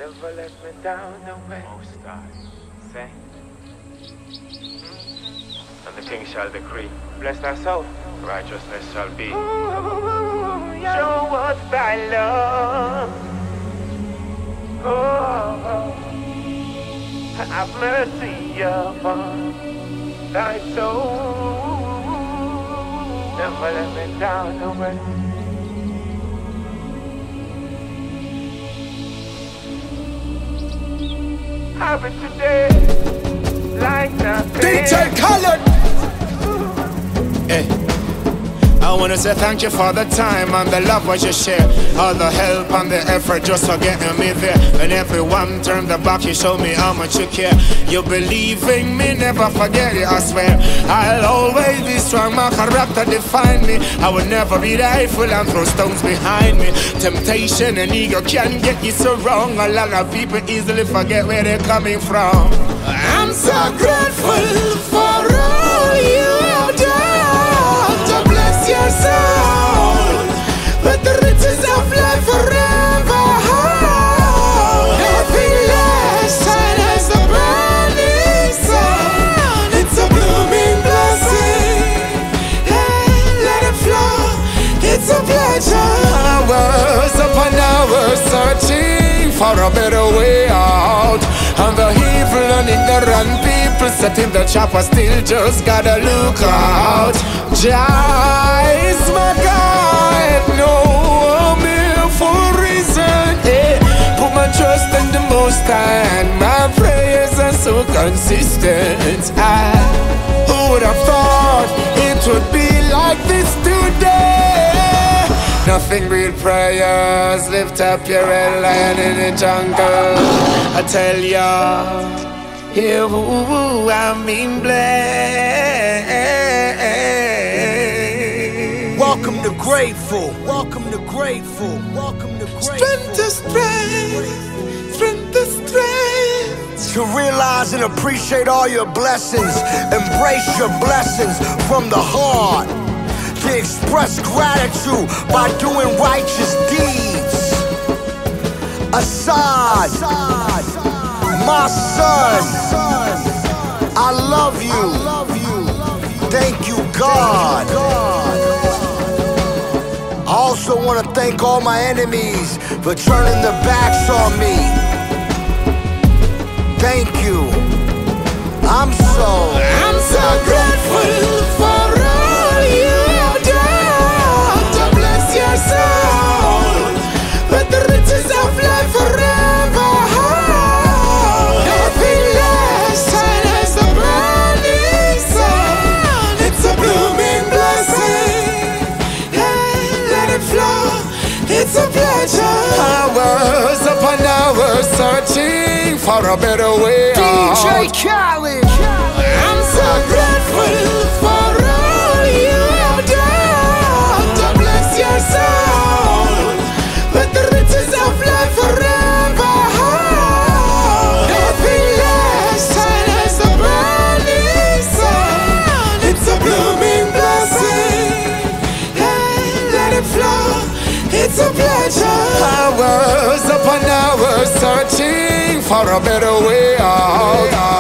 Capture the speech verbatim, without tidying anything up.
Never let me down, no way. Most High, say. And the king shall decree, Bless thy soul. righteousness shall be. Ooh, yeah. Show us thy love. Oh, have mercy upon thy soul. Never let me down, no way. Have it today, like nothing. D J Khaled. Hey. I wanna say thank you for the time and the love what you share. All the help and the effort just for getting me there. When everyone turned their back, you show me how much you care. You believe in me, never forget it, I swear. I'll always be strong, my character define me. I will never be rightful and throw stones behind me. Temptation and ego can get you so wrong. A lot of people easily forget where they're coming from. I'm so grateful for all you have done to bless your soul with the riches of life forever. Nothing less shine as the burning sun. It's a blooming blessing. Hey, let it flow. It's a pleasure. Hours upon hours searching for a better way out. And the evil and ignorant people set in the trap, I still just gotta look out. Jah is my guide, no mere for reason. Yeah. Put my trust in the Most High, and my prayers are so consistent. I, who would have thought it would be like this today? Nothing but prayers, lift up your head, lion in the jungle. I tell ya, here who I'm being blessed. Welcome to Grateful. Welcome to Grateful. Welcome to Grateful. Strength to strength, strength to strength. To realize and appreciate all your blessings, embrace your blessings from the heart. To express gratitude by doing righteous deeds. Assad, my son, I love you. Thank you, God. I also want to thank all my enemies for turning their backs on me. Thank you. I'm so, I'm so grateful for all you have done to bless your soul with the riches of life forever. Nothing less shine as the burning sun. It's a blooming blessing. Hey, let it flow. It's a pleasure. Hours upon hours searching for a better way out. D J Khaled. I'm so grateful for all you have done to bless your soul with the riches of life forever. Nothing less shine as the burning sun. It's a blooming blessing. Hey, let it flow. It's a pleasure. Hours upon hours searching for a better way out.